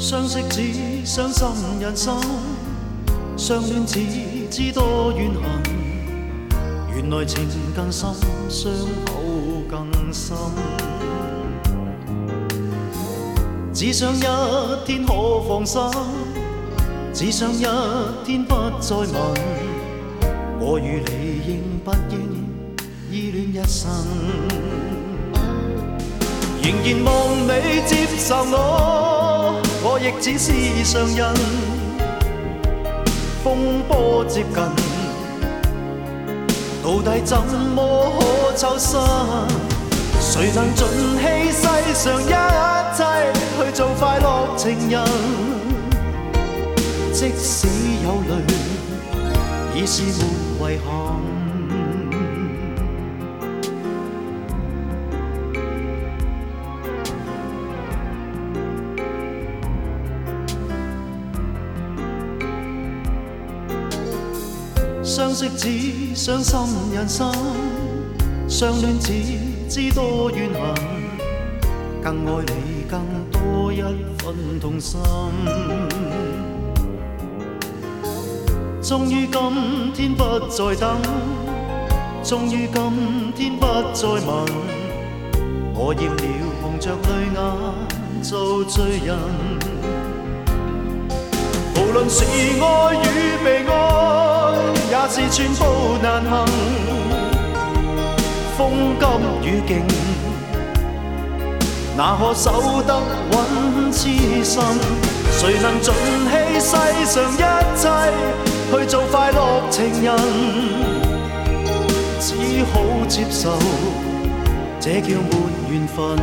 相識只傷心人生，相戀只知多怨恨。原來情更深，傷口更深。只想一天可放生，只想一天不再問，我與你應不應依戀一生。仍然望你接受我亦只是常人。風波接近，到底怎麼可抽身？誰能盡棄世上一切去做快樂情人？即使有淚，已是沒遺憾。相識只傷心人生，相戀只知多怨恨，更愛你更多一分痛心。終於今天不再等，終於今天不再問，我厭了紅着淚眼做罪人。無論是愛與被愛，也是寸步難行。風急雨勁，哪可守得穩痴心？誰能盡棄世上一切去做快樂情人？只好接受，這叫沒緣分。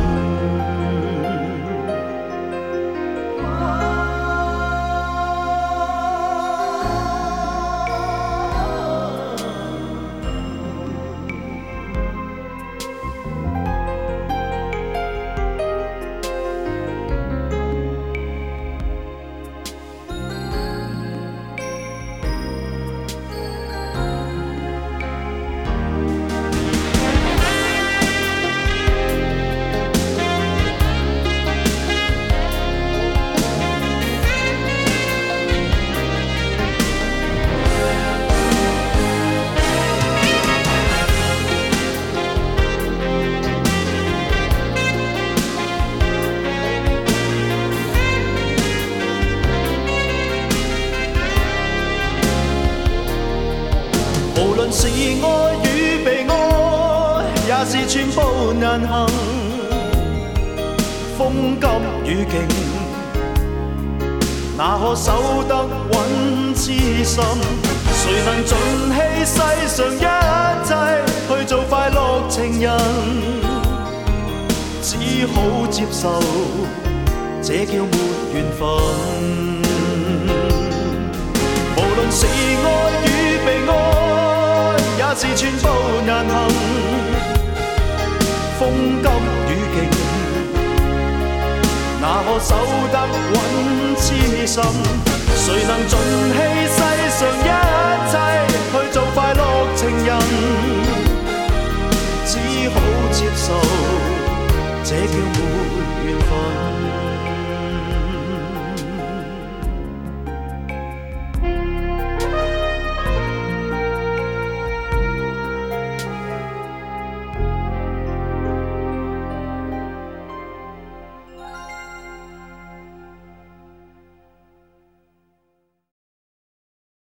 無論是愛與被愛，也是寸步難行。風急雨勁，哪可守得穩痴心？誰能盡棄世上一切去做快樂情人？只好接受，這叫沒緣分。無論是愛與被愛，也是寸步難行。風急雨勁，哪可守得穩痴心？誰能盡棄世上一切